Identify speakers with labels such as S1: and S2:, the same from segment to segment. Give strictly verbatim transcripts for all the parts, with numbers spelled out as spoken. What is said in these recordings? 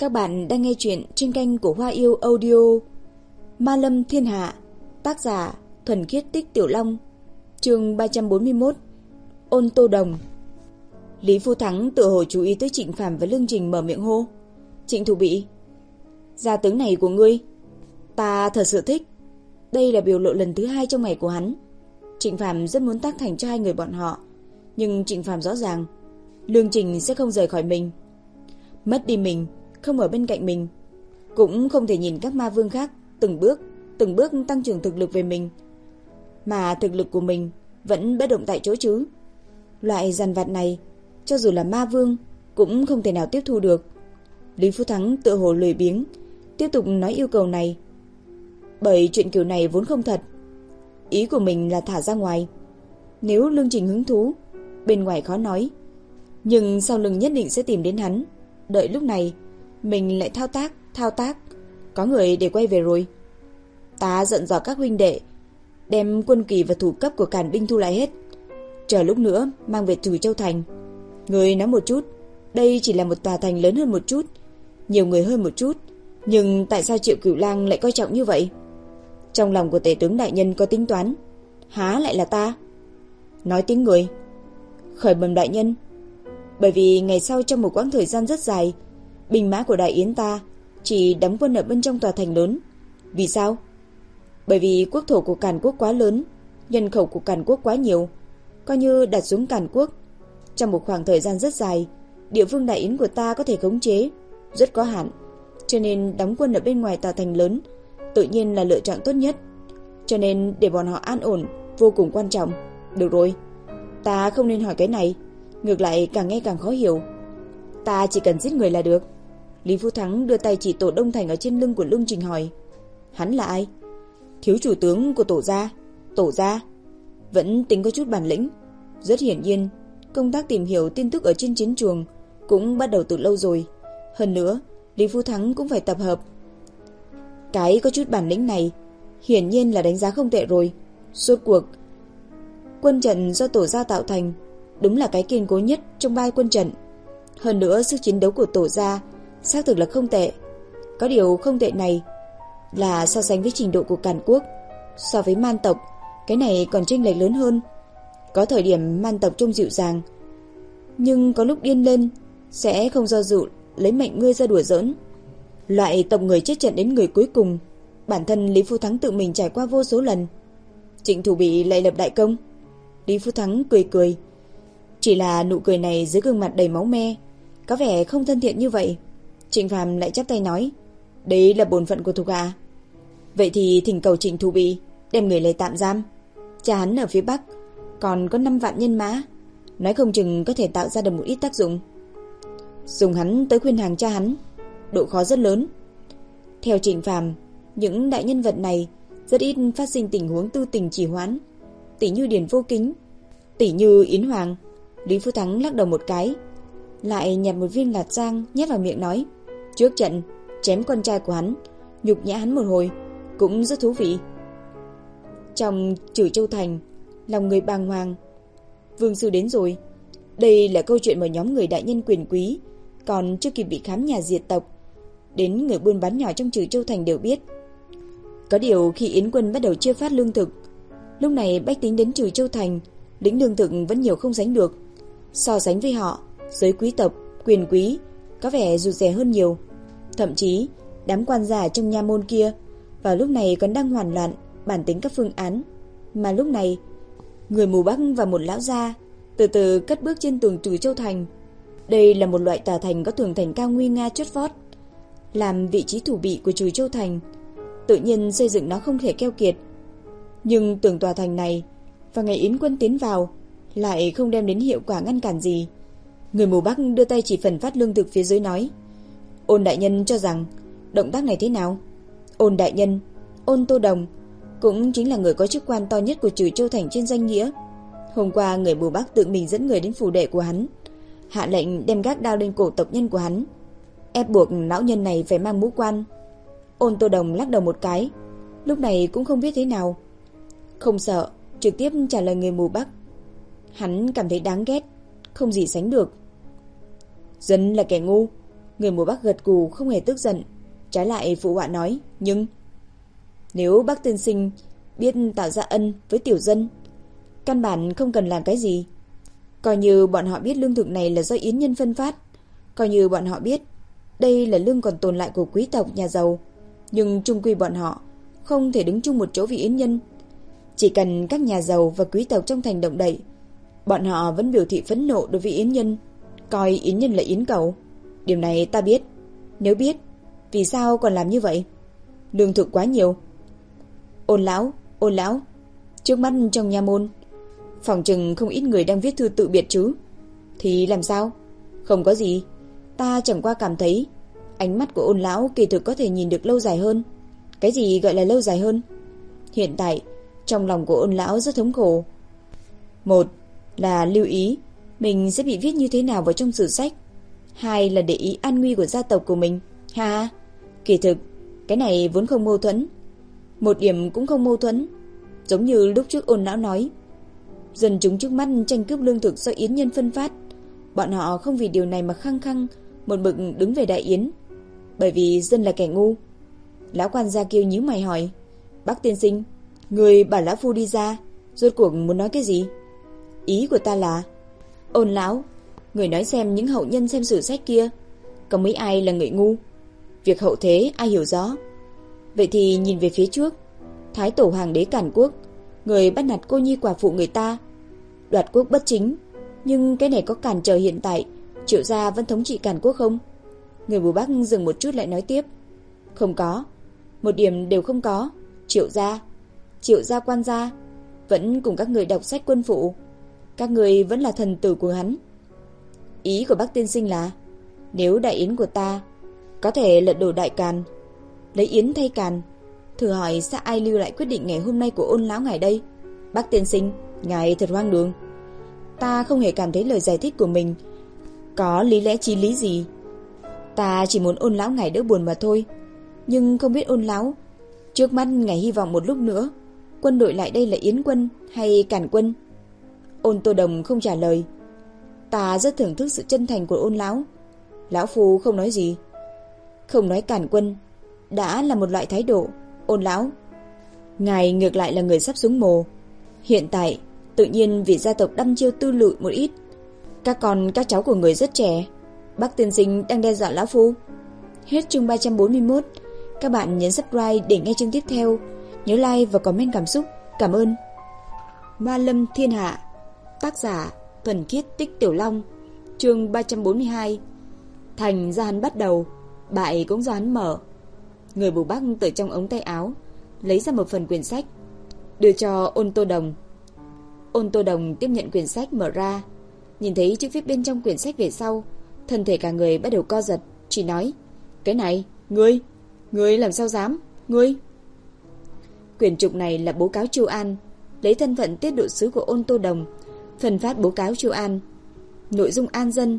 S1: Các bạn đang nghe chuyện trên kênh của Hoa Yêu Audio. Ma Lâm Thiên Hạ, tác giả Thuần Khiết Tích Tiểu Long, chương ba trăm bốn mươi mốt. Ôn Tô Đồng. Lý Phu Thắng tự hồ chú ý tới Trịnh Phàm và Lương Trình, mở miệng hô: "Trịnh Thủ Bị, gia tướng này của ngươi, ta thật sự thích." Đây là biểu lộ lần thứ hai trong ngày của hắn. Trịnh Phàm rất muốn tác thành cho hai người bọn họ, nhưng Trịnh Phàm rõ ràng Lương Trình sẽ không rời khỏi mình. Mất đi mình, không ở bên cạnh mình, cũng không thể nhìn các ma vương khác từng bước, từng bước tăng trưởng thực lực về mình, mà thực lực của mình vẫn bất động tại chỗ chứ. Loại dằn vặt này, cho dù là ma vương cũng không thể nào tiếp thu được. Lý Phu Thắng tựa hồ lười biếng tiếp tục nói yêu cầu này, bởi chuyện kiểu này vốn không thật. Ý của mình là thả ra ngoài. Nếu Lương Trình hứng thú, bên ngoài khó nói, nhưng sau lưng nhất định sẽ tìm đến hắn. Đợi lúc này mình lại thao tác, thao tác, có người để quay về rồi. Ta giận dò các huynh đệ, đem quân kỳ và thủ cấp của Càn binh thu lại hết, chờ lúc nữa mang về Trừ Châu thành. Người nói một chút, đây chỉ là một tòa thành lớn hơn một chút, nhiều người hơn một chút, nhưng tại sao Triệu Cửu Lang lại coi trọng như vậy? Trong lòng của tể tướng đại nhân có tính toán, há lại là ta? Nói tiếng người. Khởi bẩm đại nhân, bởi vì ngày sau trong một quãng thời gian rất dài, binh mã của Đại Yến ta chỉ đóng quân ở bên trong tòa thành lớn. Vì sao? Bởi vì quốc thổ của Càn Quốc quá lớn, nhân khẩu của Càn Quốc quá nhiều. Coi như đặt xuống Càn Quốc, trong một khoảng thời gian rất dài, địa phương Đại Yến của ta có thể khống chế rất có hạn, cho nên đóng quân ở bên ngoài tòa thành lớn tự nhiên là lựa chọn tốt nhất. Cho nên để bọn họ an ổn vô cùng quan trọng. Được rồi, ta không nên hỏi cái này, ngược lại càng nghe càng khó hiểu. Ta chỉ cần giết người là được. Lý Phu Thắng đưa tay chỉ Tổ Đông Thành ở trên lưng của Lương Trình, hỏi: Hắn là ai? Thiếu chủ tướng của Tổ gia. Tổ gia vẫn tính có chút bản lĩnh. Rất hiển nhiên, công tác tìm hiểu tin tức ở trên chiến trường cũng bắt đầu từ lâu rồi. Hơn nữa, Lý Phu Thắng cũng phải tập hợp. Cái có chút bản lĩnh này hiển nhiên là đánh giá không tệ rồi. Rốt cuộc, quân trận do Tổ gia tạo thành đúng là cái kiên cố nhất trong ba quân trận. Hơn nữa, sức chiến đấu của Tổ gia xác thực là không tệ. Có điều không tệ này là so sánh với trình độ của Càn Quốc. So với Man tộc, cái này còn chênh lệch lớn hơn. Có thời điểm Man tộc trông dịu dàng, nhưng có lúc điên lên sẽ không do dự lấy mệnh ngươi ra đùa giỡn. Loại tộc người chết trận đến người cuối cùng, bản thân Lý Phu Thắng tự mình trải qua vô số lần. Trịnh Thủ Bị lại lập đại công. Lý Phu Thắng cười cười, chỉ là nụ cười này dưới gương mặt đầy máu me có vẻ không thân thiện như vậy. Trịnh Phàm lại chắp tay nói: Đấy là bổn phận của thuộc hạ. Vậy thì thỉnh cầu Trịnh Thủ Bị đem người lấy tạm giam. Cha hắn ở phía Bắc còn có năm vạn nhân mã, nói không chừng có thể tạo ra được một ít tác dụng. Dùng hắn tới khuyên hàng cha hắn, độ khó rất lớn. Theo Trịnh Phàm, những đại nhân vật này rất ít phát sinh tình huống tư tình trì hoãn, tỷ như Điền Vô Kính, tỷ như Yến Hoàng. Lý Phu Thắng lắc đầu một cái, lại nhặt một viên lạt giang nhét vào miệng, nói: Trước trận chém con trai của hắn, nhục nhã hắn một hồi cũng rất thú vị. Trong Trừ Châu thành, lòng người bàng hoàng. Vương sư đến rồi. Đây là câu chuyện mà nhóm người đại nhân quyền quý còn chưa kịp bị khám nhà diệt tộc, đến người buôn bán nhỏ trong Trừ Châu thành đều biết. Có điều khi Yến quân bắt đầu chia phát lương thực, lúc này bách tính đến Trừ Châu thành lĩnh lương thực vẫn nhiều không sánh được. So sánh với họ, giới quý tộc, quyền quý có vẻ rụt rè hơn nhiều. Thậm chí đám quan gia trong nha môn kia vào lúc này còn đang hoảng loạn bản tính các phương án. Mà lúc này, người mù Bắc và một lão gia từ từ cất bước trên tường Trừ Châu thành. Đây là một loại tòa thành có tường thành cao nguy nga chót vót, làm vị trí thủ bị của Trừ Châu thành, tự nhiên xây dựng nó không thể keo kiệt. Nhưng tường tòa thành này và ngày Yến quân tiến vào lại không đem đến hiệu quả ngăn cản gì. Người mù Bắc đưa tay chỉ phần phát lương thực phía dưới, nói: Ôn đại nhân cho rằng động tác này thế nào? Ôn đại nhân, Ôn Tô Đồng, cũng chính là người có chức quan to nhất của Trừ Châu thành trên danh nghĩa. Hôm qua người mù Bắc tự mình dẫn người đến phủ đệ của hắn, hạ lệnh đem gác đao lên cổ tộc nhân của hắn, ép buộc lão nhân này phải mang mũ quan. Ôn Tô Đồng lắc đầu một cái, lúc này cũng không biết thế nào. Không sợ, trực tiếp trả lời người mù Bắc. Hắn cảm thấy đáng ghét không gì sánh được. Dân là kẻ ngu, Người mùa Bắc gật gù không hề tức giận, trái lại phụ họa nói, nhưng nếu Bắc tiên sinh biết tạo ra ân với tiểu dân, căn bản không cần làm cái gì. Coi như bọn họ biết lương thực này là do yến nhân phân phát, coi như bọn họ biết đây là lương còn tồn lại của quý tộc nhà giàu, nhưng chung quy bọn họ không thể đứng chung một chỗ vì yến nhân. Chỉ cần các nhà giàu và quý tộc trong thành động đậy, bọn họ vẫn biểu thị phẫn nộ đối với yến nhân, coi yến nhân là yến cầu. Điều này ta biết. Nếu biết, vì sao còn làm như vậy? Lương thực quá nhiều. Ôn lão, ôn lão, trước mắt trong nha môn phòng chừng không ít người đang viết thư tự biệt chứ. Thì làm sao? Không có gì, ta chẳng qua cảm thấy ánh mắt của ôn lão kỳ thực có thể nhìn được lâu dài hơn. Cái gì gọi là lâu dài hơn? Hiện tại trong lòng của ôn lão rất thống khổ. Một là lưu ý mình sẽ bị viết như thế nào vào trong sử sách, hai là để ý an nguy của gia tộc của mình. Ha, kỳ thực cái này vốn không mâu thuẫn, một điểm cũng không mâu thuẫn. Giống như lúc trước ôn lão nói, dân chúng trước mắt tranh cướp lương thực do yến nhân phân phát, bọn họ không vì điều này mà khăng khăng một mực đứng về đại yến, bởi vì dân là kẻ ngu. Lão quan gia kêu nhíu mày hỏi, Bác tiên sinh, người bảo lão phu đi ra, rốt cuộc muốn nói cái gì? Ý của ta là, ôn lão, người nói xem những hậu nhân xem sử sách kia, có mấy ai là người ngu? Việc hậu thế ai hiểu rõ? Vậy thì nhìn về phía trước, Thái tổ hoàng đế cản quốc, người bắt nạt cô nhi quả phụ người ta, đoạt quốc bất chính, nhưng cái này có cản trở hiện tại Triệu gia vẫn thống trị càn quốc không? Người mùa Bắc dừng một chút lại nói tiếp, không có, một điểm đều không có. Triệu gia, Triệu gia quan gia vẫn cùng các người đọc sách quân phụ, các người vẫn là thần tử của hắn. Ý của Bác tiên sinh là, nếu đại yến của ta có thể lật đổ đại càn, lấy yến thay càn, thử hỏi sẽ ai lưu lại quyết định ngày hôm nay của ôn lão ngài đây? Bác tiên sinh, ngài thật hoang đường. Ta không hề cảm thấy lời giải thích của mình có lý lẽ chí lý gì. Ta chỉ muốn ôn lão ngài đỡ buồn mà thôi. Nhưng không biết ôn lão trước mắt ngài hy vọng một lúc nữa quân đội lại đây là yến quân hay càn quân? Ôn Tô Đồng không trả lời. Ta rất thưởng thức sự chân thành của ôn lão. Lão phu không nói gì. Không nói càn quân đã là một loại thái độ. Ôn lão, ngài ngược lại là người sắp xuống mồ. Hiện tại tự nhiên vì gia tộc đăm chiêu tư lự một ít, các con các cháu của người rất trẻ. Bác tiên sinh đang đe dọa lão phu. Hết chương ba trăm bốn mươi mốt. Các bạn nhấn subscribe để nghe chương tiếp theo. Nhớ like và comment cảm xúc. Cảm ơn. Ma Lâm Thiên Hạ, tác giả Thuần Khiết Tích Tiểu Long. Chương ba trăm bốn mươi hai. Thành do hắn bắt đầu, bại cũng do hắn mở. Người bù Bắc từ trong ống tay áo lấy ra một phần quyển sách, đưa cho Ôn Tô Đồng. Ôn Tô Đồng tiếp nhận quyển sách mở ra, nhìn thấy chữ viết bên trong quyển sách về sau, thân thể cả người bắt đầu co giật, chỉ nói, cái này, ngươi, ngươi làm sao dám, ngươi. Quyển trục này là bố cáo Chu An, lấy thân phận tiết độ sứ của Ôn Tô Đồng, phân phát bố cáo Chu An. Nội dung an dân,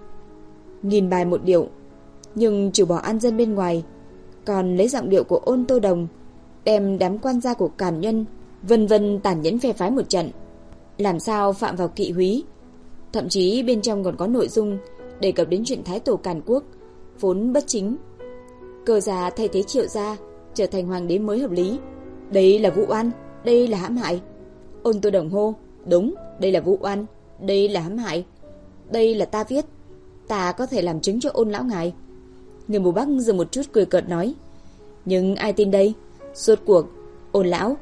S1: nghìn bài một điệu, nhưng trừ bỏ an dân bên ngoài, còn lấy giọng điệu của Ôn Tô Đồng, đem đám quan gia của càn nhân vân vân tàn nhẫn phe phái một trận, làm sao phạm vào kỵ húy. Thậm chí bên trong còn có nội dung đề cập đến chuyện Thái tổ càn quốc vốn bất chính, Cơ gia thay thế Triệu gia trở thành hoàng đế mới hợp lý. Đây là vụ oan, đây là hãm hại. Ôn Tô Đồng hô, đúng, đây là vụ oan, đây là hãm hại. Đây là ta viết, ta có thể làm chứng cho Ôn lão ngài. Người mù Bắc dừng một chút cười cợt nói, nhưng ai tin đây? Rốt cuộc, Ôn lão,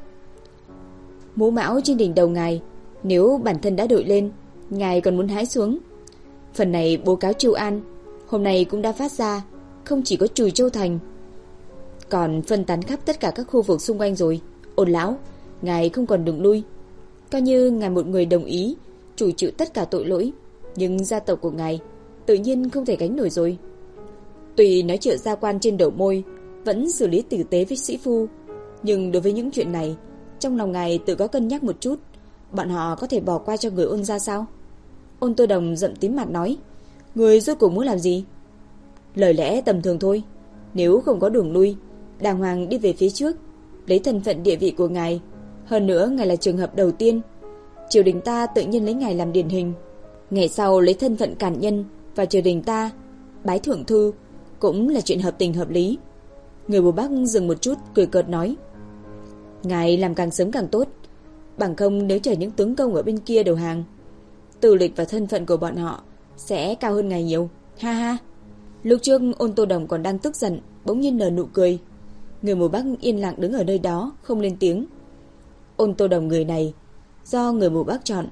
S1: mũ mão trên đỉnh đầu ngài, nếu bản thân đã đội lên, ngài còn muốn hái xuống. Phần này bố cáo Chu An hôm nay cũng đã phát ra, không chỉ có Trùi Châu thành, còn phân tán khắp tất cả các khu vực xung quanh rồi. Ôn lão, ngài không còn đường lui. Coi như ngài một người đồng ý chủ chịu tất cả tội lỗi, nhưng gia tộc của ngài tự nhiên không thể gánh nổi rồi. Tuy nói Triệu gia quan trên đầu môi vẫn xử lý tử tế với sĩ phu, nhưng đối với những chuyện này, trong lòng ngài tự có cân nhắc một chút. Bọn họ có thể bỏ qua cho người Ôn gia sao? Ôn Tô Đồng giận tím mặt nói, người rốt cuộc muốn làm gì? Lời lẽ tầm thường thôi. Nếu không có đường lui, đàng hoàng đi về phía trước, lấy thân phận địa vị của ngài. Hơn nữa ngài là trường hợp đầu tiên, triều đình ta tự nhiên lấy ngài làm điển hình. Ngày sau lấy thân phận càn nhân và triều đình ta bái thượng thư, cũng là chuyện hợp tình hợp lý. Người mù Bắc dừng một chút, cười cợt nói: Ngài làm càng sớm càng tốt, bằng không nếu chờ những tướng công ở bên kia đầu hàng, tư lịch và thân phận của bọn họ sẽ cao hơn ngài nhiều. Ha ha. Lúc trước Ôn Tô Đồng còn đang tức giận, bỗng nhiên nở nụ cười. Người mù Bắc yên lặng đứng ở nơi đó, không lên tiếng. Ôn Tô Đồng người này do người mù Bắc chọn.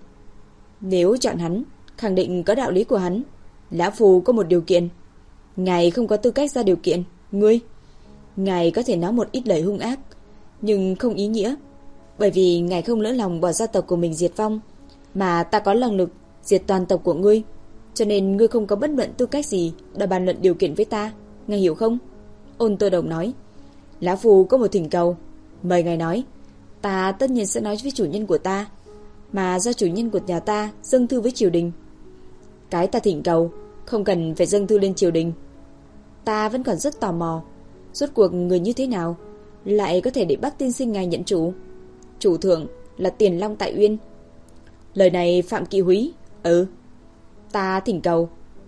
S1: Nếu chọn hắn, khẳng định có đạo lý của hắn. Lão Phu có một điều kiện. Ngài không có tư cách ra điều kiện. Ngươi, ngài có thể nói một ít lời hung ác, nhưng không ý nghĩa, bởi vì ngài không lỡ lòng bỏ gia tộc của mình diệt vong, mà ta có năng lực diệt toàn tộc của ngươi, cho nên ngươi không có bất luận tư cách gì để bàn luận điều kiện với ta. Ngài hiểu không? Ôn Tô Đồng nói: Lão Phu có một thỉnh cầu, mời ngài nói. Ta tất nhiên sẽ nói với chủ nhân của ta, mà do chủ nhân của nhà ta dâng thư với triều đình. Cái ta thỉnh cầu không cần phải dâng thư lên triều đình. Ta vẫn còn rất tò mò, rốt cuộc người như thế nào lại có thể để Bắc tiên sinh ngài nhận chủ? Chủ thượng là Tiền Long tại Uyên. Lời này Phạm Kỵ Húy. Ừ. Ta thỉnh cầu.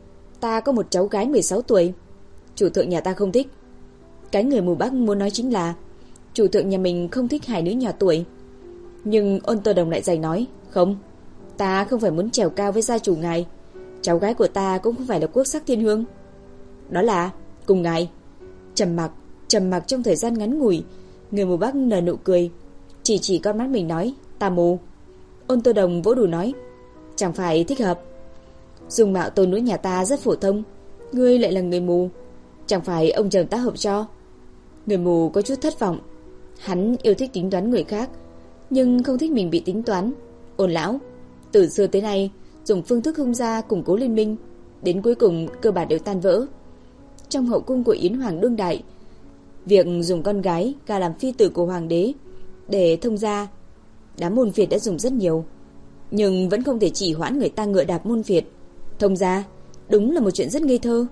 S1: Ta có một cháu gái mười sáu tuổi. Chủ thượng nhà ta không thích. Cái người mù Bắc muốn nói chính là chủ thượng nhà mình không thích hai đứa nhỏ tuổi. Nhưng Ôn Tô Đồng lại giày nói: Không, ta không phải muốn trèo cao với gia chủ ngài. Cháu gái của ta cũng không phải là quốc sắc thiên hương. Đó là cùng ngài. Trầm mặc, trầm mặc trong thời gian ngắn ngủi. Người mù Bắc nở nụ cười, chỉ chỉ con mắt mình nói: Ta mù. Ôn Tô Đồng vỗ đùi nói: Chẳng phải thích hợp. Dung mạo tôn nữ nhà ta rất phổ thông, ngươi lại là người mù, chẳng phải ông chồng ta hợp cho? Người mù có chút thất vọng. Hắn yêu thích tính toán người khác, nhưng không thích mình bị tính toán. Ôn lão, từ xưa tới nay dùng phương thức hung gia củng cố liên minh, đến cuối cùng cơ bản đều tan vỡ. Trong hậu cung của Yến Hoàng đương đại, việc dùng con gái gả làm phi tử của hoàng đế để thông gia, đám môn phiệt đã dùng rất nhiều, nhưng vẫn không thể chỉ hoãn người ta ngựa đạp môn phiệt. Thông gia đúng là một chuyện rất ngây thơ.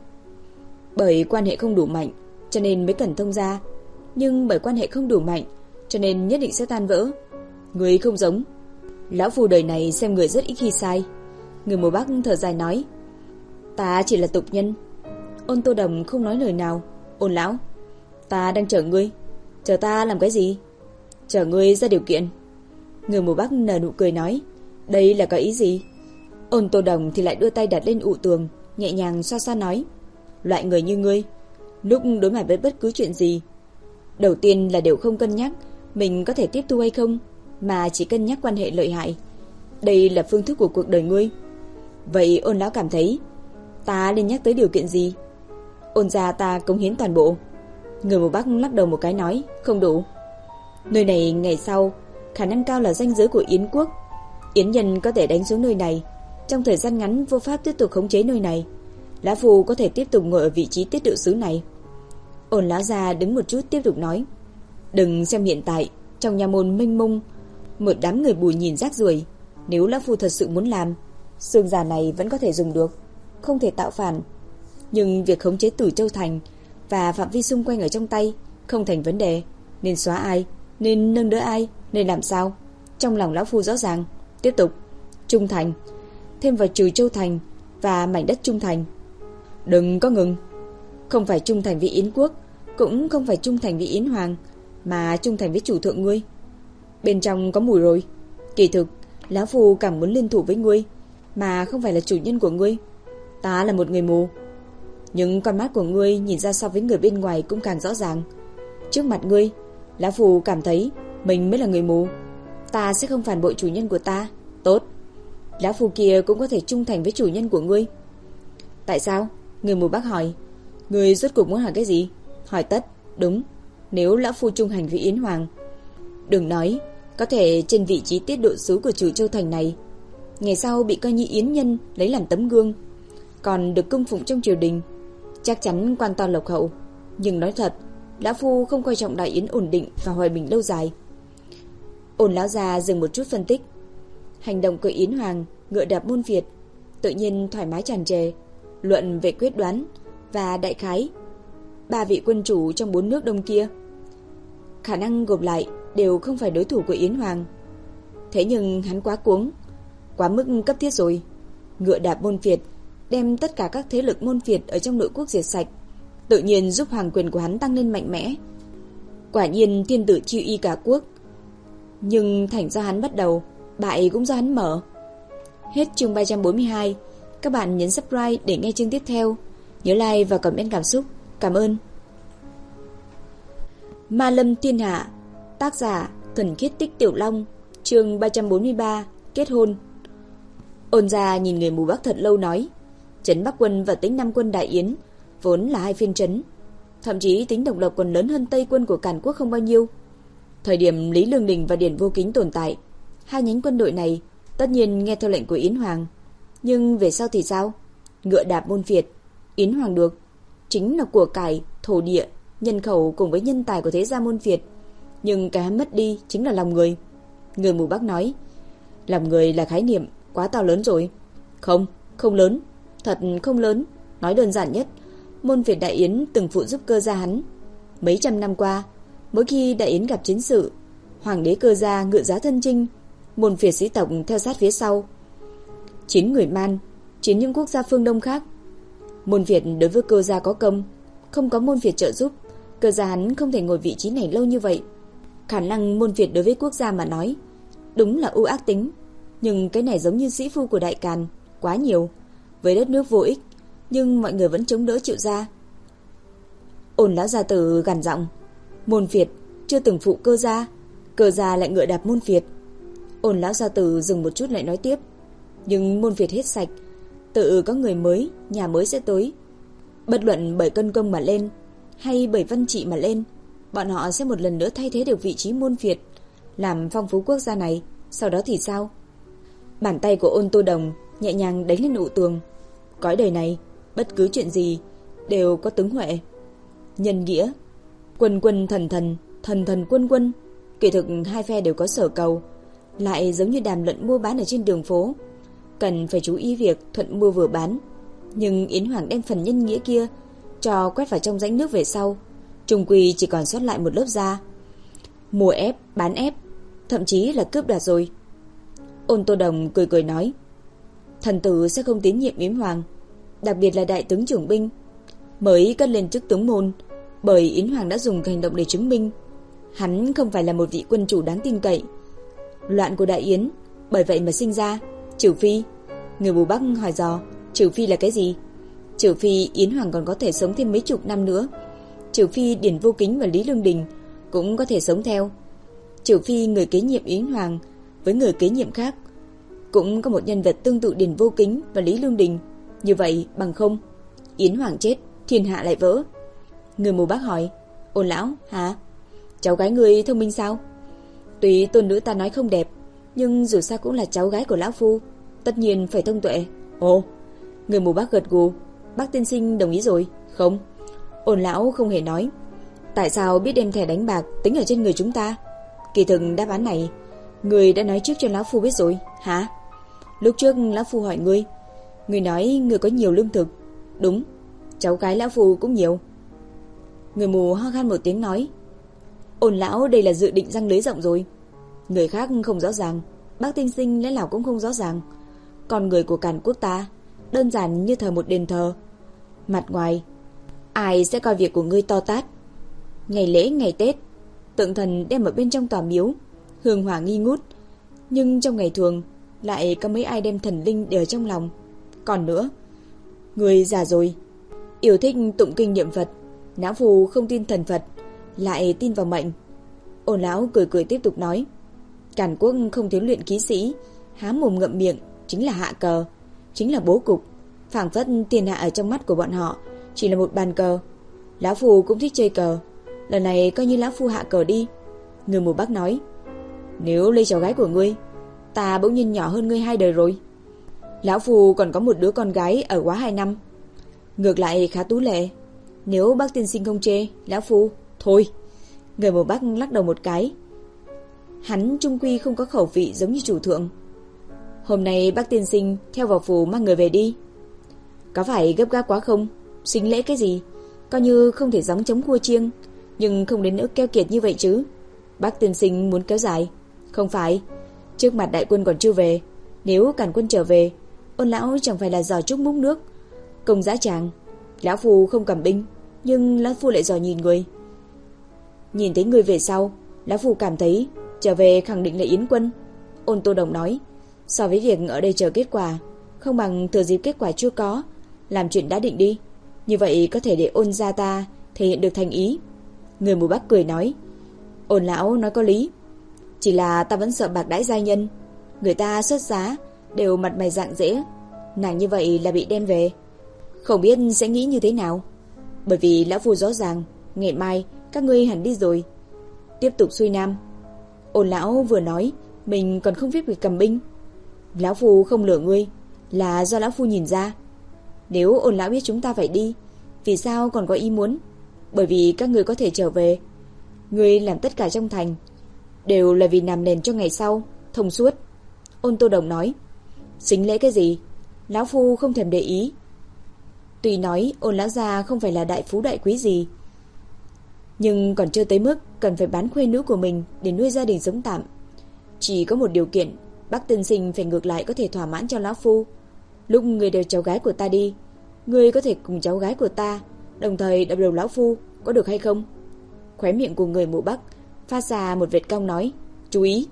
S1: Bởi quan hệ không đủ mạnh cho nên mới cần thông gia, nhưng bởi quan hệ không đủ mạnh cho nên nhất định sẽ tan vỡ. Người không giống. Lão Phu đời này xem người rất ít khi sai. Người mù Bắc thở dài nói: Ta chỉ là tục nhân. Ôn Tô Đồng không nói lời nào. Ôn lão, ta đang chờ ngươi. Chờ ta làm cái gì? Chờ ngươi ra điều kiện. Người mù Bắc nở nụ cười nói: Đây là có ý gì? Ôn Tô Đồng thì lại đưa tay đặt lên ụ tường, nhẹ nhàng xoa xoa nói: Loại người như ngươi, lúc đối mặt với bất cứ chuyện gì, đầu tiên là đều không cân nhắc mình có thể tiếp thu hay không, mà chỉ cân nhắc quan hệ lợi hại. Đây là phương thức của cuộc đời ngươi. Vậy Ôn lão cảm thấy ta nên nhắc tới điều kiện gì? Ôn gia ta cống hiến toàn bộ. Người mù Bắc lắc đầu một cái nói: Không đủ. Nơi này ngày sau khả năng cao là ranh giới của Yến quốc. Yến nhân có thể đánh xuống nơi này, trong thời gian ngắn vô pháp tiếp tục khống chế nơi này. Lão Phu có thể tiếp tục ngồi ở vị trí tiết độ sứ này. Ôn lão già đứng một chút tiếp tục nói: Đừng xem hiện tại trong nhà môn mênh mông một đám người bùi nhìn rác rưởi. Nếu Lão Phu thật sự muốn làm, xương già này vẫn có thể dùng được, không thể tạo phản. Nhưng việc khống chế Tử Châu Thành và phạm vi xung quanh ở trong tay không thành vấn đề. Nên xóa ai, nên nâng đỡ ai, nên làm sao, trong lòng Lão Phu rõ ràng. Tiếp tục Trung Thành, thêm vào Trừ Châu Thành và mảnh đất Trung Thành. Đừng có ngừng. Không phải trung thành với Yến quốc, cũng không phải trung thành với Yến Hoàng, mà trung thành với chủ thượng ngươi. Bên trong có mùi rồi. Kỳ thực Lão Phu càng muốn liên thủ với ngươi, mà không phải là chủ nhân của ngươi. Ta là một người mù, nhưng con mắt của ngươi nhìn ra so với người bên ngoài cũng càng rõ ràng. Trước mặt ngươi, Lão Phu cảm thấy mình mới là người mù. Ta sẽ không phản bội chủ nhân của ta. Tốt, Lão Phu kia cũng có thể trung thành với chủ nhân của ngươi. Tại sao? Người mù Bắc hỏi. Ngươi rốt cuộc muốn hỏi cái gì? Hỏi tất. Đúng, nếu Lão Phu trung thành với Yến Hoàng, đừng nói có thể trên vị trí tiết độ sứ của Trừ Châu Thành này, ngày sau bị coi như Yến nhân lấy làm tấm gương, còn được cung phụng trong triều đình, chắc chắn quan to lộc hậu. Nhưng nói thật, Lão Phu không coi trọng Đại Yến ổn định và hòa bình lâu dài. Ôn lão già dừng một chút phân tích. Hành động của Yến Hoàng ngựa đạp môn phiệt tự nhiên thoải mái tràn trề, luận về quyết đoán và đại khái ba vị quân chủ trong bốn nước đông kia khả năng gộp lại đều không phải đối thủ của Yến Hoàng. Thế nhưng hắn quá cuống, quá mức cấp thiết rồi. Ngựa đạp môn phiệt, đem tất cả các thế lực môn phiệt ở trong nội quốc diệt sạch, tự nhiên giúp hoàng quyền của hắn tăng lên mạnh mẽ. Quả nhiên thiên tử chiêu y cả quốc. Nhưng thành do hắn bắt đầu, bại cũng do hắn mở. Hết chương ba trăm bốn mươi hai. Các bạn nhấn subscribe để nghe chương tiếp theo. Nhớ like và comment cảm xúc. Cảm ơn. Ma Lâm Thiên Hạ. Tác giả Thuần Khiết Tích Tiểu Long. Chương ba trăm bốn mươi ba. Kết hôn. Ôn gia nhìn người mù Bắc thật lâu nói, trấn Bắc quân và Tĩnh Nam quân Đại Yến vốn là hai phiên trấn, thậm chí tính độc lập còn lớn hơn Tây quân của Càn Quốc không bao nhiêu. Thời điểm Lý Lương Đình và Điển Vô Kính tồn tại, hai nhánh quân đội này tất nhiên nghe theo lệnh của Yến Hoàng. Nhưng về sau thì sao? Ngựa đạp môn phiệt, Yến Hoàng được chính là của cải, thổ địa, nhân khẩu cùng với nhân tài của thế gia môn phiệt. Nhưng cái hắn mất đi chính là lòng người. Người mù Bắc nói, lòng người là khái niệm quá to lớn rồi. Không, không lớn, thật không lớn. Nói đơn giản nhất, môn phiệt Đại Yến từng phụ giúp Cơ gia hắn. Mấy trăm năm qua, mỗi khi Đại Yến gặp chiến sự, hoàng đế Cơ gia ngự giá thân chinh, môn phiệt sĩ tộc theo sát phía sau. Chiến người Man, chiến những quốc gia phương Đông khác. Môn phiệt đối với Cơ gia có công, không có môn phiệt trợ giúp, Cơ gia hắn không thể ngồi vị trí này lâu như vậy. Khả năng môn phiệt đối với quốc gia mà nói, đúng là ưu ác tính. Nhưng cái này giống như sĩ phu của Đại Càn, quá nhiều, với đất nước vô ích, nhưng mọi người vẫn chống đỡ chịu ra. Ôn lão gia tử gằn giọng, môn phiệt chưa từng phụ Cơ gia, Cơ gia lại ngựa đạp môn phiệt. Ôn lão gia tử dừng một chút lại nói tiếp, nhưng môn phiệt hết sạch, tự có người mới, nhà mới sẽ tới. Bất luận bởi cân công mà lên, hay bởi văn trị mà lên, bọn họ sẽ một lần nữa thay thế được vị trí môn phiệt, làm phong phú quốc gia này. Sau đó thì sao? Bàn tay của Ôn Tô Đồng nhẹ nhàng đánh lên ụ tường. Cõi đời này, bất cứ chuyện gì đều có tướng huệ. Nhân nghĩa, quân quân thần thần, thần thần quân quân. Kỳ thực hai phe đều có sở cầu, lại giống như đàm luận mua bán ở trên đường phố, cần phải chú ý việc thuận mua vừa bán. Nhưng Yến Hoàng đem phần nhân nghĩa kia cho quét vào trong rãnh nước về sau, chung quy chỉ còn sót lại một lớp da. Mua ép, bán ép, thậm chí là cướp đoạt rồi. Ôn Tô Đồng cười cười nói, thần tử sẽ không tín nhiệm Yến Hoàng, đặc biệt là đại tướng trưởng binh, mới cất lên chức tướng môn, bởi Yến Hoàng đã dùng hành động để chứng minh hắn không phải là một vị quân chủ đáng tin cậy. Loạn của Đại Yến bởi vậy mà sinh ra. Trừ phi, người mù Bắc hỏi dò, trừ phi là cái gì? Trừ phi Yến Hoàng còn có thể sống thêm mấy chục năm nữa, trừ phi Điển Vô Kính và Lý Lương Đình cũng có thể sống theo, trừ phi người kế nhiệm Yến Hoàng với người kế nhiệm khác cũng có một nhân vật tương tự Điển Vô Kính và Lý Lương Đình. Như vậy bằng không, Yến Hoàng chết, thiên hạ lại vỡ. Người mù Bắc hỏi, Ôn lão, hả? Cháu gái người thông minh sao? Tuy tôn nữ ta nói không đẹp, nhưng dù sao cũng là cháu gái của lão phu, tất nhiên phải thông tuệ. Ồ, người mù Bắc gật gù. Bác tiên sinh đồng ý rồi? Không. Ôn lão không hề nói, tại sao biết đem thẻ đánh bạc tính ở trên người chúng ta? Kỳ thực đáp án này người đã nói trước cho lão phu biết rồi. Hả? Lúc trước lão phu hỏi ngươi, ngươi nói ngươi có nhiều lương thực. Đúng, cháu gái lão phu cũng nhiều. Người mù ho khan một tiếng nói, Ôn lão đây là dự định răng lưới rộng rồi. Người khác không rõ ràng, bác tiên sinh lẽ nào cũng không rõ ràng. Con người của Càn Quốc ta đơn giản như thờ một đền thờ. Mặt ngoài, ai sẽ coi việc của ngươi to tát. Ngày lễ, ngày Tết, tượng thần đem ở bên trong tòa miếu, hương hỏa nghi ngút. Nhưng trong ngày thường, lại có mấy ai đem thần linh để ở trong lòng. Còn nữa, người già rồi, yêu thích tụng kinh niệm Phật, não phù không tin thần Phật, lại tin vào mệnh. Ôn lão cười cười tiếp tục nói, Càn Quốc không thiếu luyện ký sĩ, há mồm ngậm miệng chính là hạ cờ, chính là bố cục, phảng phất thiên hạ ở trong mắt của bọn họ chỉ là một bàn cờ. Lão phu cũng thích chơi cờ, lần này coi như lão phu hạ cờ đi. Người mù Bắc nói, nếu lấy cháu gái của ngươi, ta bỗng nhiên nhỏ hơn ngươi hai đời rồi. Lão phu còn có một đứa con gái ở quá hai năm, ngược lại khá tú lệ. Nếu bác tiên sinh không chê, lão phu thôi. Người mù Bắc lắc đầu một cái, hắn trung quy không có khẩu vị giống như chủ thượng. Hôm nay bác tiên sinh theo vào phủ mang người về đi. Có phải gấp gáp quá không? Sinh lễ cái gì? Coi như không thể gióng trống khua chiêng, nhưng không đến nỗi keo kiệt như vậy chứ. Bác tiên sinh muốn kéo dài. Không phải, trước mặt đại quân còn chưa về, nếu Càn quân trở về, Ôn lão chẳng phải là giò trúc múc nước, công dã tràng. Lão phu không cầm binh, nhưng lão phu lại giỏi nhìn người. Nhìn thấy người về sau, lão phu cảm thấy trở về khẳng định là Yến Quân. Ôn Tô Đồng nói, so với việc ở đây chờ kết quả, không bằng thừa dịp kết quả chưa có, làm chuyện đã định đi. Như vậy có thể để Ôn gia ta thể hiện được thành ý. Người mù Bắc cười nói, Ôn lão nói có lý. Chỉ là ta vẫn sợ bạc đãi giai nhân. Người ta xuất giá đều mặt mày rạng rỡ, nàng như vậy là bị đem về, không biết sẽ nghĩ như thế nào. Bởi vì lão phu rõ ràng ngày mai các ngươi hẳn đi rồi, tiếp tục xuôi nam. Ôn lão vừa nói, mình còn không biết việc cầm binh. Lão phu không lừa ngươi, là do lão phu nhìn ra. Nếu Ôn lão biết chúng ta phải đi, vì sao còn có ý muốn? Bởi vì các ngươi có thể trở về. Ngươi làm tất cả trong thành đều là vì làm nền cho ngày sau thông suốt. Ôn Tô Đồng nói, xính lễ cái gì, lão phu không thèm để ý. Tuy nói Ôn lão gia không phải là đại phú đại quý gì, nhưng còn chưa tới mức cần phải bán khuê nữ của mình để nuôi gia đình sống tạm. Chỉ có một điều kiện, Bắc tiên sinh phải ngược lại có thể thỏa mãn cho lão phu. Lúc người đưa cháu gái của ta đi, người có thể cùng cháu gái của ta đồng thời đập đầu lão phu, có được hay không? Khóe miệng của người mù Bắc phát ra một vệt cong nói, chú ý.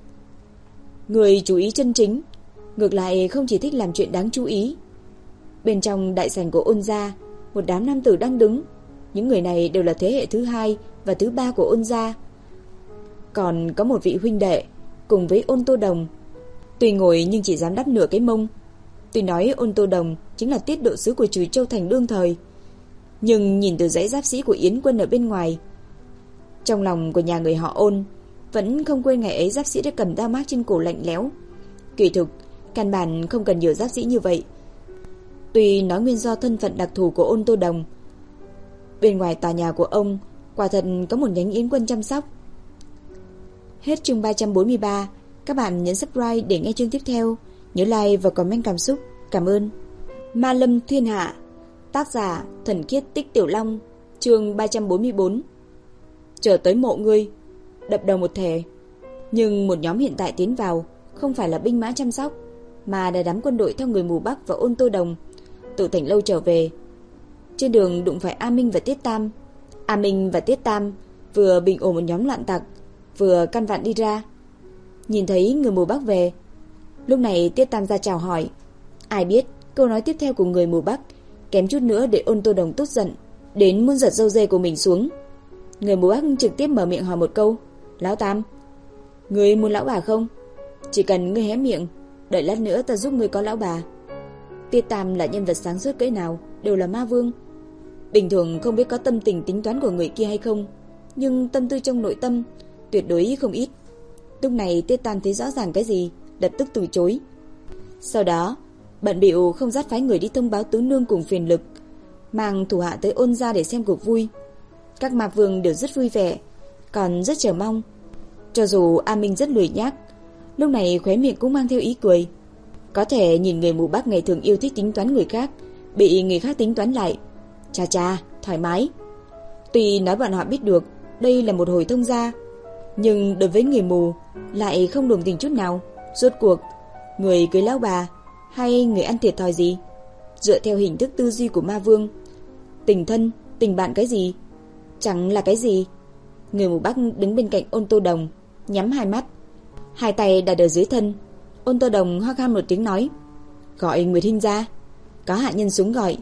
S1: Người chú ý chân chính, ngược lại không chỉ thích làm chuyện đáng chú ý. Bên trong đại sảnh của Ôn gia, một đám nam tử đang đứng. Những người này đều là thế hệ thứ hai và thứ ba của Ôn gia. Còn có một vị huynh đệ cùng với Ôn Tô Đồng, tuy ngồi nhưng chỉ dám đắp nửa cái mông. Tuy nói Ôn Tô Đồng chính là tiết độ sứ của Trừ Châu thành đương thời, nhưng nhìn từ dãy giáp sĩ của Yến Quân ở bên ngoài, trong lòng của nhà người họ Ôn vẫn không quên ngày ấy giáp sĩ đã cầm đao mác trên cổ lạnh lẽo. Kỳ thực căn bản không cần nhiều giáp sĩ như vậy. Tuy nói nguyên do thân phận đặc thù của Ôn Tô Đồng, bên ngoài tòa nhà của ông quả thật có một nhánh Yến Quân chăm sóc. Hết chương ba trăm bốn mươi ba. Các bạn nhấn subscribe để nghe chương tiếp theo. Nhớ like và comment cảm xúc. Cảm ơn. Ma Lâm Thiên Hạ, tác giả Thần Khiết Tích Tiểu Long, chương ba trăm bốn mươi bốn. Chờ tới mộ ngươi, đập đầu một thể. Nhưng một nhóm hiện tại tiến vào không phải là binh mã chăm sóc, mà là đám quân đội theo người mù Bắc và Ôn Tô Đồng từ Thành Lâu trở về. Trên đường đụng phải A Minh và Tiết Tam. A Minh và Tiết Tam vừa bình ổn một nhóm loạn tặc, vừa căn vặn đi ra. Nhìn thấy người mù Bắc về, lúc này Tiết Tam ra chào hỏi. Ai biết câu nói tiếp theo của người mù Bắc kém chút nữa để Ôn Tô Đồng tức giận đến muốn giật râu dê của mình xuống. Người mù Bắc trực tiếp mở miệng hỏi một câu, Lão Tam, ngươi muốn lão bà không? Chỉ cần ngươi hé miệng, đợi lát nữa ta giúp ngươi có lão bà. Tiết Tam là nhân vật sáng suốt cỡ nào, đều là ma vương. Bình thường không biết có tâm tình tính toán của người kia hay không, nhưng tâm tư trong nội tâm tuyệt đối không ít. Lúc này Tiết Tam thấy rõ ràng cái gì, lập tức từ chối. Sau đó bận bịu không dắt phái người đi thông báo tứ nương cùng Phiền Lực, mang thủ hạ tới Ôn gia để xem cuộc vui. Các ma vương đều rất vui vẻ, còn rất chờ mong. Cho dù A Minh rất lười nhác, lúc này khóe miệng cũng mang theo ý cười. Có thể nhìn người mù Bắc ngày thường yêu thích tính toán người khác, bị người khác tính toán lại, cha cha, thoải mái. Tuy nói bọn họ biết được đây là một hồi thông gia, nhưng đối với người mù lại không đồng tình chút nào. Rốt cuộc người cưới lão bà hay người ăn thiệt thòi gì? Dựa theo hình thức tư duy của ma vương, tình thân, tình bạn cái gì chẳng là cái gì. Người mù Bắc đứng bên cạnh Ôn Tô Đồng, nhắm hai mắt, hai tay đặt ở dưới thân. Ôn Tô Đồng ho khan một tiếng nói, gọi Nguyệt Hinh ra. Có hạ nhân xuống gọi.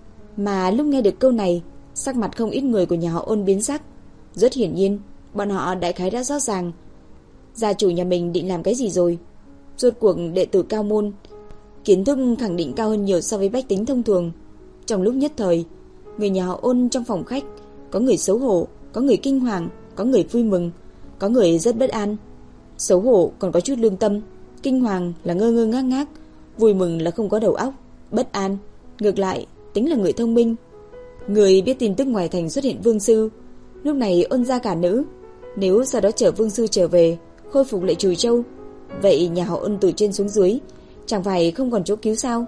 S1: Mà lúc nghe được câu này, sắc mặt không ít người của nhà họ Ôn biến sắc. Rất hiển nhiên bọn họ đại khái đã rõ ràng gia chủ nhà mình định làm cái gì rồi. Rốt cuộc đệ tử cao môn, kiến thức khẳng định cao hơn nhiều so với bách tính thông thường. Trong lúc nhất thời, người nhà họ Ôn trong phòng khách có người xấu hổ, có người kinh hoàng, có người vui mừng, có người rất bất an. Xấu hổ còn có chút lương tâm, kinh hoàng là ngơ ngơ ngác ngác, vui mừng là không có đầu óc, bất an ngược lại tính là người thông minh. Người biết tin tức ngoài thành xuất hiện vương sư, lúc này Ôn gia cả nữ, nếu sau đó chở vương sư trở về, khôi phục lại Trừ Châu, vậy nhà họ Ôn từ trên xuống dưới chẳng phải không còn chỗ cứu sao?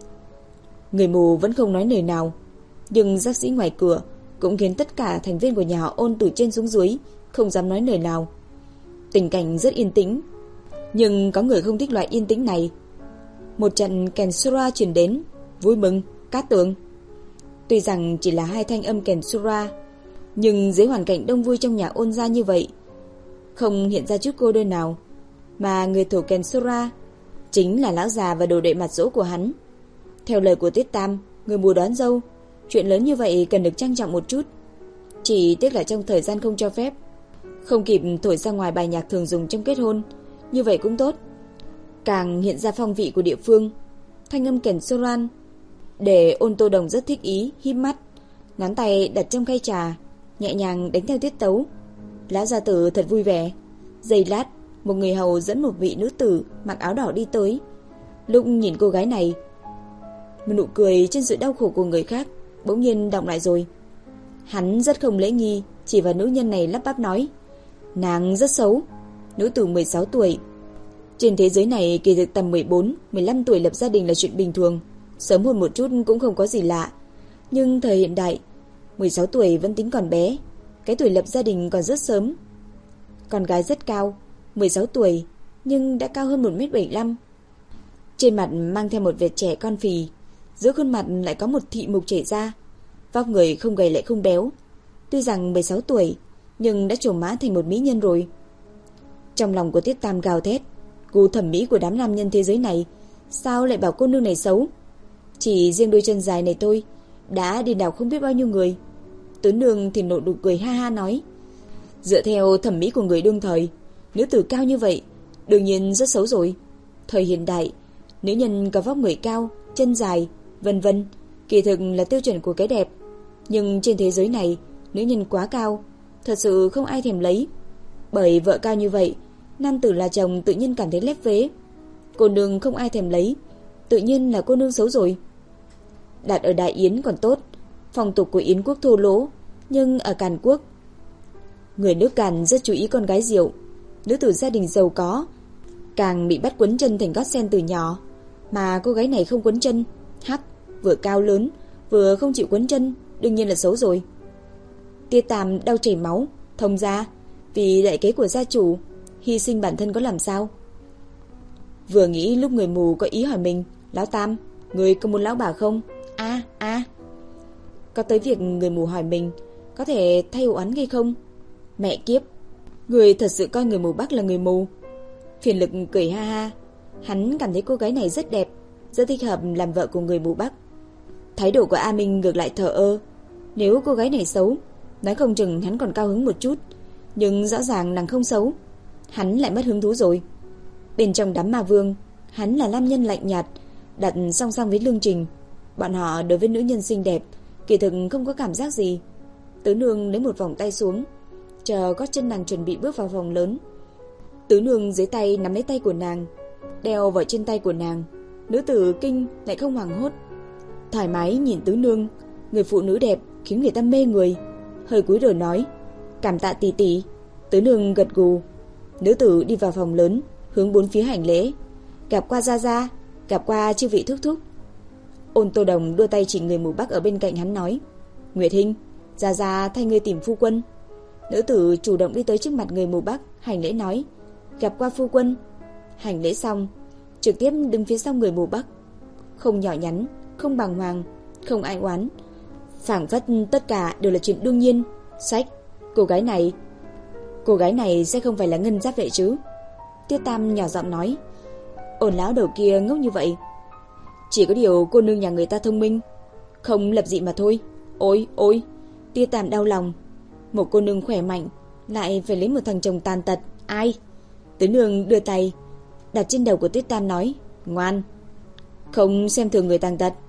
S1: Người mù vẫn không nói lời nào, nhưng giáp sĩ ngoài cửa cũng khiến tất cả thành viên của nhà họ Ôn từ trên xuống dưới không dám nói lời nào. Tình cảnh rất yên tĩnh, nhưng có người không thích loại yên tĩnh này. Một trận kèn sora truyền đến, vui mừng, cát tường. Tuy rằng chỉ là hai thanh âm kèn sura, nhưng dưới hoàn cảnh đông vui trong nhà Ôn gia như vậy, không hiện ra chút cô đơn nào, mà người thổi kèn sura chính là lão già và đồ đệ mặt dỗ của hắn. Theo lời của Tiết Tam, người mù đón dâu, chuyện lớn như vậy cần được trang trọng một chút. Chỉ tiếc là trong thời gian không cho phép, không kịp thổi ra ngoài bài nhạc thường dùng trong kết hôn. Như vậy cũng tốt, càng hiện ra phong vị của địa phương. Thanh âm kèn soran để Ôn Tô Đồng rất thích ý, híp mắt, ngón tay đặt trong khay trà, nhẹ nhàng đánh theo tiết tấu. Lão gia tử thật vui vẻ. Giây lát, một người hầu dẫn một vị nữ tử mặc áo đỏ đi tới. Lúc nhìn cô gái này, một nụ cười trên sự đau khổ của người khác bỗng nhiên đọng lại rồi. Hắn rất không lễ nghi, chỉ vào nữ nhân này lắp bắp nói: nàng rất xấu. Nữ tử mười sáu tuổi. Trên thế giới này kỳ thực tầm mười bốn, mười lăm tuổi lập gia đình là chuyện bình thường, sớm hơn một chút cũng không có gì lạ. Nhưng thời hiện đại, mười sáu tuổi vẫn tính còn bé, cái tuổi lập gia đình còn rất sớm. Con gái rất cao, mười sáu tuổi, nhưng đã cao hơn một mét bảy mươi lăm. Trên mặt mang theo một vệt trẻ con phì, giữa khuôn mặt lại có một thị mục chảy ra. Vóc người không gầy lại không béo. Tuy rằng mười sáu tuổi, nhưng đã trổ mã thành một mỹ nhân rồi. Trong lòng của Tiết Tam gào thét, gu thẩm mỹ của đám nam nhân thế giới này, sao lại bảo cô nương này xấu? Chỉ riêng đôi chân dài này thôi đã điên đảo không biết bao nhiêu người. Tứ nương thì nộ nụ cười ha ha nói: dựa theo thẩm mỹ của người đương thời, nữ tử cao như vậy đương nhiên rất xấu rồi. Thời hiện đại, nữ nhân có vóc người cao, chân dài, vân vân, kỳ thực là tiêu chuẩn của cái đẹp. Nhưng trên thế giới này, nữ nhân quá cao, thật sự không ai thèm lấy. Bởi vợ cao như vậy, nam tử là chồng tự nhiên cảm thấy lép vế. Cô nương không ai thèm lấy, tự nhiên là cô nương xấu rồi. Đặt ở Đại Yến còn tốt, phong tục của Yến quốc thô lỗ, nhưng ở Càn quốc, người nước Càn rất chú ý con gái rượu. Nữ tử gia đình giàu có càng bị bắt quấn chân thành gót sen từ nhỏ, mà cô gái này không quấn chân, hắc, vừa cao lớn vừa không chịu quấn chân, đương nhiên là xấu rồi. Tia Tam đau chảy máu, thông ra vì đại kế của gia chủ, hy sinh bản thân có làm sao. Vừa nghĩ lúc người mù có ý hỏi mình: lão Tam, người có muốn lão bà không? A à, a à. Có tới việc người mù hỏi mình có thể thay oán hay không? Mẹ kiếp, người thật sự coi người mù Bắc là người mù. Phiền Lực cười ha ha, hắn cảm thấy cô gái này rất đẹp, rất thích hợp làm vợ của người mù Bắc. Thái độ của A Minh ngược lại thờ ơ. Nếu cô gái này xấu, nói không chừng hắn còn cao hứng một chút, nhưng rõ ràng nàng không xấu, hắn lại mất hứng thú rồi. Bên trong đám ma vương, hắn là nam nhân lạnh nhạt, đặt song song với Lương Trình. Bọn họ đối với nữ nhân xinh đẹp kỳ thực không có cảm giác gì. Tứ nương lấy một vòng tay xuống, chờ gót chân nàng chuẩn bị bước vào vòng lớn. Tứ nương dưới tay nắm lấy tay của nàng, đeo vào trên tay của nàng. Nữ tử kinh lại không hoảng hốt, thoải mái nhìn tứ nương, người phụ nữ đẹp khiến người ta mê người. Hơi cúi đầu nói: cảm tạ tỷ tỷ. Tứ nương gật gù. Nữ tử đi vào phòng lớn, hướng bốn phía hành lễ: gặp qua gia gia, gặp qua chư vị thúc thúc. Ôn Tô Đồng đưa tay chỉ người mù Bắc ở bên cạnh hắn nói: Nguyệt Hinh, gia gia thay ngươi tìm phu quân. Nữ tử chủ động đi tới trước mặt người mù Bắc, hành lễ nói: gặp qua phu quân. Hành lễ xong, trực tiếp đứng phía sau người mù Bắc, không nhỏ nhắn, không bàng hoàng, không ai oán, phảng phất tất cả đều là chuyện đương nhiên. Sách, cô gái này, cô gái này sẽ không phải là Ngân Giáp vệ chứ? Tiết Tam nhỏ giọng nói. Ôn lão đầu kia ngốc như vậy. Chỉ có điều cô nương nhà người ta thông minh, không lập dị mà thôi. Ôi ôi, Tiết Tam đau lòng. Một cô nương khỏe mạnh lại phải lấy một thằng chồng tàn tật, ai? Tứ nương đưa tay đặt trên đầu của Tiết Tam nói: ngoan, không xem thường người tàn tật.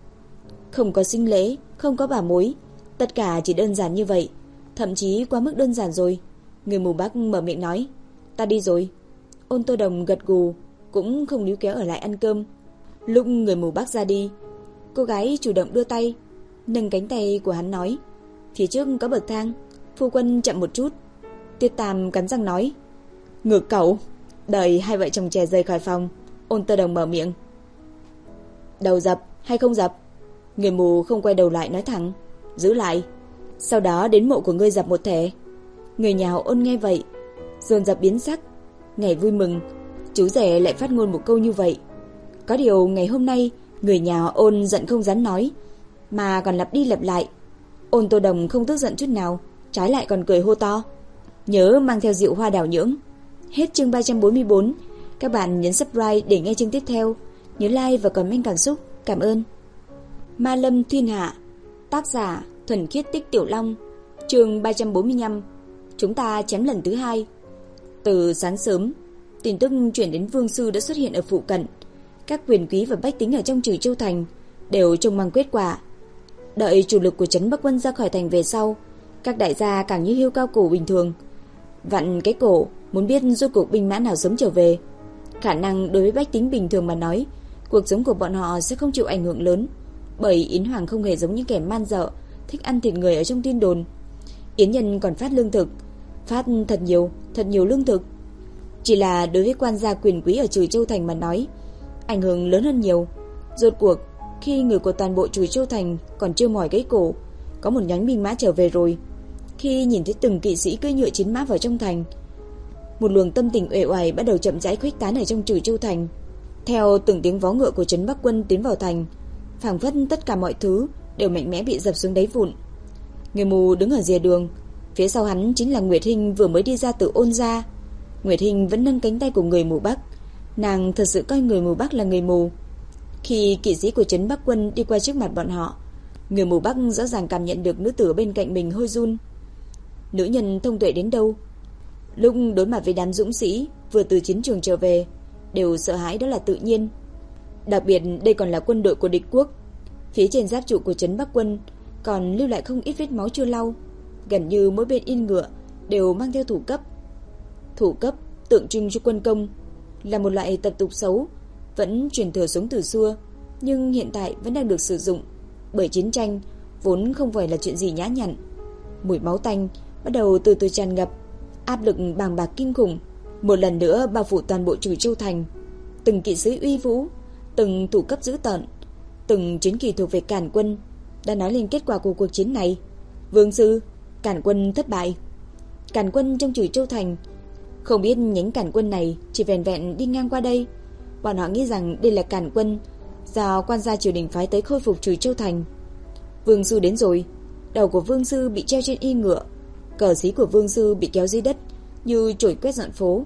S1: Không có sinh lễ, không có bà mối, tất cả chỉ đơn giản như vậy, thậm chí quá mức đơn giản rồi. Người mù Bắc mở miệng nói: ta đi rồi. Ôn Tô Đồng gật gù, cũng không níu kéo ở lại ăn cơm. Lúc người mù Bắc ra đi, cô gái chủ động đưa tay nâng cánh tay của hắn nói: phía trước có bậc thang, phu quân chậm một chút. Tiết Tam cắn răng nói: ngược cậu. Đợi hai vợ chồng trẻ rời khỏi phòng, Ôn Tô Đồng mở miệng: đầu dập hay không dập? Người mù không quay đầu lại nói thẳng: giữ lại, sau đó đến mộ của ngươi dập một thể. Người nhà họ Ôn nghe vậy dồn dập biến sắc, ngày vui mừng, chú rể lại phát ngôn một câu như vậy. Có điều ngày hôm nay người nhà họ Ôn giận không dám nói, mà còn lặp đi lặp lại. Ôn Tô Đồng không tức giận chút nào, trái lại còn cười hô to. Nhớ mang theo rượu hoa đào nhưỡng. Hết chương ba trăm bốn mươi bốn. Các bạn nhấn subscribe để nghe chương tiếp theo. Nhớ like và comment cảm xúc. Cảm ơn. Ma Lâm Thiên Hạ. Tác giả Thuần Khiết Tích Tiểu Long. Chương ba trăm bốn mươi lăm. Chúng ta chém lần thứ hai. Từ sáng sớm, tin tức chuyển đến Vương sư đã xuất hiện ở phụ cận. Các quyền quý và bách tính ở trong Trừ Châu thành đều trông mong kết quả. Đợi chủ lực của trấn Bắc Quân ra khỏi thành về sau, các đại gia càng như hươu cao cổ bình thường, vặn cái cổ muốn biết rốt cuộc binh mã nào sống trở về. Khả năng đối với bách tính bình thường mà nói, cuộc sống của bọn họ sẽ không chịu ảnh hưởng lớn, bởi Yến Hoàng không hề giống những kẻ man dợ thích ăn thịt người ở trong tin đồn. Yến Nhân còn phát lương thực, phát thật nhiều, thật nhiều lương thực. Chỉ là đối với quan gia quyền quý ở Trừ Châu thành mà nói, ảnh hưởng lớn hơn nhiều. Rốt cuộc khi người của toàn bộ Trừ Châu thành còn chưa mỏi cái cổ, có một nhánh binh mã trở về rồi. Khi nhìn thấy từng kỵ sĩ cưỡi ngựa chiến mã vào trong thành, một luồng tâm tình uể oải bắt đầu chậm rãi khuếch tán ở trong Trừ Châu thành. Theo từng tiếng vó ngựa của trấn Bắc Quân tiến vào thành, phảng phất tất cả mọi thứ đều mạnh mẽ bị dập xuống đáy vụn. Người mù đứng ở rìa đường, phía sau hắn chính là Nguyệt Hinh vừa mới đi ra từ Ôn gia. Nguyệt Hinh vẫn nâng cánh tay của người mù Bắc, nàng thật sự coi người mù Bắc là người mù. Khi kỵ sĩ của trấn Bắc Quân đi qua trước mặt bọn họ, người mù Bắc rõ ràng cảm nhận được nữ tử bên cạnh mình hơi run. Nữ nhân thông tuệ đến đâu, lúc đối mặt với đám dũng sĩ vừa từ chiến trường trở về, đều sợ hãi đó là tự nhiên. Đặc biệt đây còn là quân đội của địch quốc. Phía trên giáp trụ của trấn Bắc Quân còn lưu lại không ít vết máu chưa lau, gần như mỗi bên yên ngựa đều mang theo thủ cấp. Thủ cấp tượng trưng cho quân công, là một loại tập tục xấu vẫn truyền thừa xuống từ xưa, nhưng hiện tại vẫn đang được sử dụng, bởi chiến tranh vốn không phải là chuyện gì nhã nhặn. Mùi máu tanh bắt đầu từ từ tràn ngập, áp lực bàng bạc kinh khủng một lần nữa bao phủ toàn bộ Trừ Châu thành. Từng kỵ sĩ uy vũ, từng thủ cấp dữ tợn, từng chiến kỳ thuộc về Càn quân đã nói lên kết quả của cuộc chiến này. Vương sư, Càn quân thất bại. Càn quân trong Trừ Châu thành không biết nhánh Càn quân này chỉ vẹn vẹn đi ngang qua đây. Bọn họ nghĩ rằng đây là Càn quân do quan gia triều đình phái tới khôi phục Trừ Châu thành. Vương sư đến rồi. Đầu của Vương sư bị treo trên y ngựa, cờ xí của Vương sư bị kéo dưới đất như chổi quét dọn phố.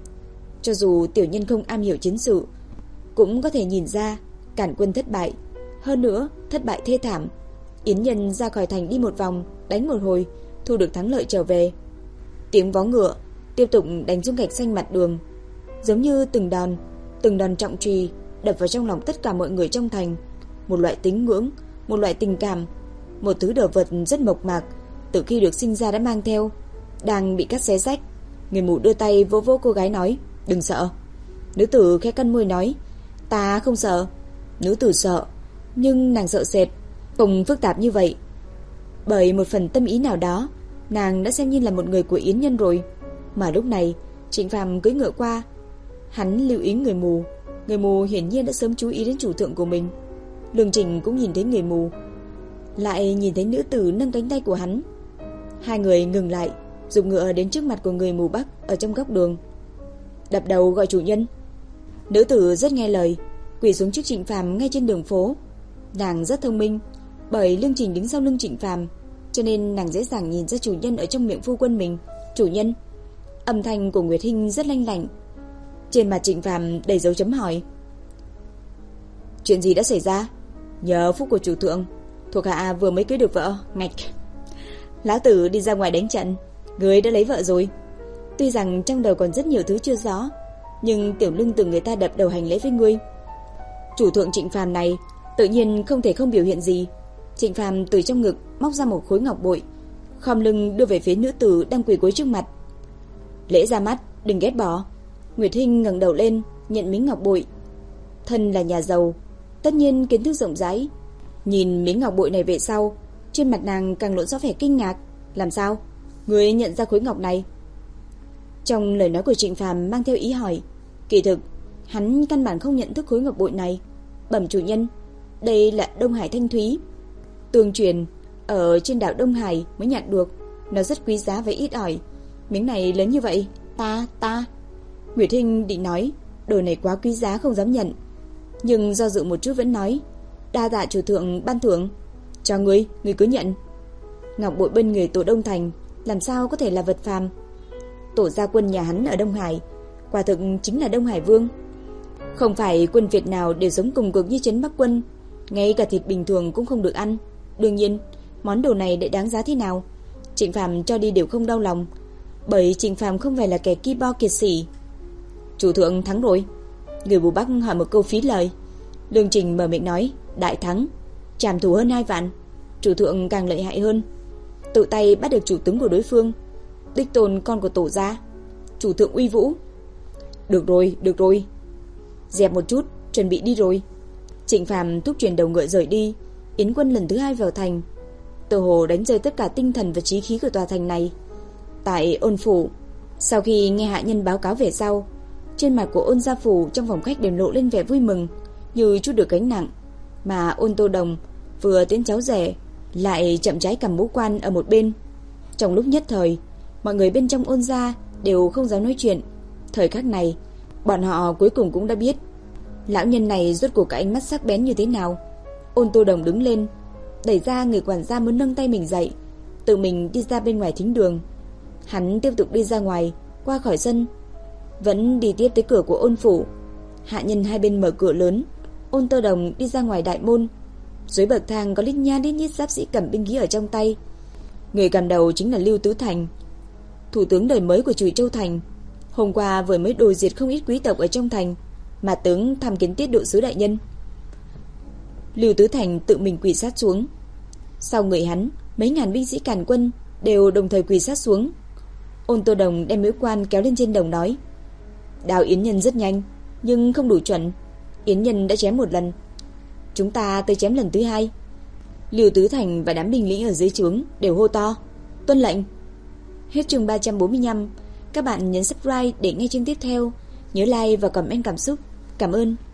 S1: Cho dù tiểu nhân không am hiểu chiến sự, cũng có thể nhìn ra Càn quân thất bại, hơn nữa thất bại thê thảm. Yến Nhân ra khỏi thành đi một vòng, đánh một hồi, thu được thắng lợi trở về. Tiếng vó ngựa tiếp tục đánh xuống gạch xanh mặt đường, giống như từng đòn, từng đòn trọng truy đập vào trong lòng tất cả mọi người trong thành. Một loại tín ngưỡng, một loại tình cảm, một thứ đồ vật rất mộc mạc, từ khi được sinh ra đã mang theo, đang bị cắt xé rách. Người mù đưa tay vỗ vỗ cô gái nói, đừng sợ. Nữ tử khẽ cắn môi nói, ta không sợ. Nữ tử sợ, nhưng nàng sợ sệt, không phức tạp như vậy. Bởi một phần tâm ý nào đó, nàng đã xem như là một người của Yến Nhân rồi. Mà lúc này Trịnh Phàm cưỡi ngựa qua, hắn lưu ý người mù. Người mù hiển nhiên đã sớm chú ý đến chủ thượng của mình. Lương Trình cũng nhìn thấy người mù, lại nhìn thấy nữ tử nâng cánh tay của hắn. Hai người ngừng lại, dùng ngựa đến trước mặt của người mù Bắc ở trong góc đường. Đập đầu gọi chủ nhân. Nữ tử rất nghe lời, quỳ xuống trước Trịnh Phàm ngay trên đường phố. Nàng rất thông minh, bởi Lương Trình đứng sau lưng Trịnh Phàm, cho nên nàng dễ dàng nhìn ra chủ nhân ở trong miệng phu quân mình. Chủ nhân. Âm thanh của Nguyệt Hinh rất lanh lảnh. Trên mặt Trịnh Phàm đầy dấu chấm hỏi. Chuyện gì đã xảy ra? Nhờ phúc của chủ thượng, thuộc hạ vừa mới cưới được vợ. Ngạch. Lão tử đi ra ngoài đánh trận, người đã lấy vợ rồi. Tuy rằng trong đầu còn rất nhiều thứ chưa rõ, nhưng tiểu lưng từ người ta đập đầu hành lễ với ngươi. Chủ thượng Trịnh Phàm này tự nhiên không thể không biểu hiện gì. Trịnh Phàm từ trong ngực móc ra một khối ngọc bội, khom lưng đưa về phía nữ tử đang quỳ gối trước mặt. Lễ ra mắt, đừng ghét bỏ. Nguyệt Hinh ngẩng đầu lên, nhận miếng ngọc bội. Thân là nhà giàu, tất nhiên kiến thức rộng rãi. Nhìn miếng ngọc bội này về sau, trên mặt nàng càng lộ rõ vẻ kinh ngạc. Làm sao? Ngươi nhận ra khối ngọc này? Trong lời nói của Trịnh Phàm mang theo ý hỏi. Kỳ thực, hắn căn bản không nhận thức khối ngọc bội này. Bẩm chủ nhân, đây là Đông Hải Thanh Thúy, tương truyền ở trên đảo Đông Hải mới nhặt được. Nó rất quý giá và ít ỏi. Miếng này lớn như vậy, ta, ta. Nguyệt Hinh định nói, đồ này quá quý giá không dám nhận, nhưng do dự một chút vẫn nói, đa tạ chủ thượng ban thưởng. Cho ngươi, ngươi cứ nhận. Ngọc bội bên người Tổ Đông Thành làm sao có thể là vật phàm. Tổ gia quân nhà hắn ở Đông Hải quả thực chính là Đông Hải Vương. Không phải quân Việt nào đều sống cùng cực như Trấn Bắc quân, ngay cả thịt bình thường cũng không được ăn. Đương nhiên, món đồ này để đáng giá thế nào, Trịnh Phàm cho đi đều không đau lòng, bởi Trịnh Phàm không phải là kẻ ki bo kiệt sỉ. Chủ thượng thắng rồi. Người Bù Bắc hỏi một câu phí lời. Lương Trình mở miệng nói, đại thắng, trảm thủ hơn hai vạn. Chủ thượng càng lợi hại hơn, tự tay bắt được chủ tướng của đối phương, đích tôn con của Tổ gia. Chủ thượng uy vũ. Được rồi, được rồi, dẹp một chút, chuẩn bị đi rồi. Trịnh Phàm thúc chuyển đầu ngựa rời đi. Yến quân lần thứ hai vào thành, tự hồ đánh rơi tất cả tinh thần và trí khí của tòa thành này. Tại Ôn phủ, sau khi nghe hạ nhân báo cáo về sau, trên mặt của Ôn gia phủ trong phòng khách đều lộ lên vẻ vui mừng, như chút được gánh nặng. Mà Ôn Tô Đồng vừa tiễn cháu rể lại chậm rãi cầm mũ quan ở một bên. Trong lúc nhất thời, mọi người bên trong Ôn gia đều không dám nói chuyện. Thời khắc này, bọn họ cuối cùng cũng đã biết lão nhân này rốt cuộc cái ánh mắt sắc bén như thế nào. Ôn Tô Đồng đứng lên, đẩy ra người quản gia muốn nâng tay mình dậy, tự mình đi ra bên ngoài thính đường. Hắn tiếp tục đi ra ngoài, qua khỏi sân, vẫn đi tiếp tới cửa của Ôn phủ. Hạ nhân hai bên mở cửa lớn, Ôn Tô Đồng đi ra ngoài đại môn. Dưới bậc thang có lít nha lít nhít giáp sĩ cầm binh khí ở trong tay. Người cầm đầu chính là Lưu Tứ Thành, thủ tướng đời mới của Trùy Châu thành. Hôm qua vừa mới đồi diệt không ít quý tộc ở trong thành, mà tướng thăm kiến tiết độ sứ đại nhân. Lưu Tứ Thành tự mình quỳ sát xuống. Sau người hắn, mấy ngàn binh sĩ càn quân đều đồng thời quỳ sát xuống. Ôn Tô Đồng đem mũ quan kéo lên trên đồng nói, đao Yến Nhân rất nhanh, nhưng không đủ chuẩn. Yến Nhân đã chém một lần, chúng ta tới chém lần thứ hai. Lưu Tứ Thành và đám binh lính ở dưới trướng đều hô to, tuân lệnh. Hết chương ba trăm bốn mươi lăm. Các bạn nhấn subscribe để nghe chương tiếp theo. Nhớ like và comment cảm xúc. Cảm ơn.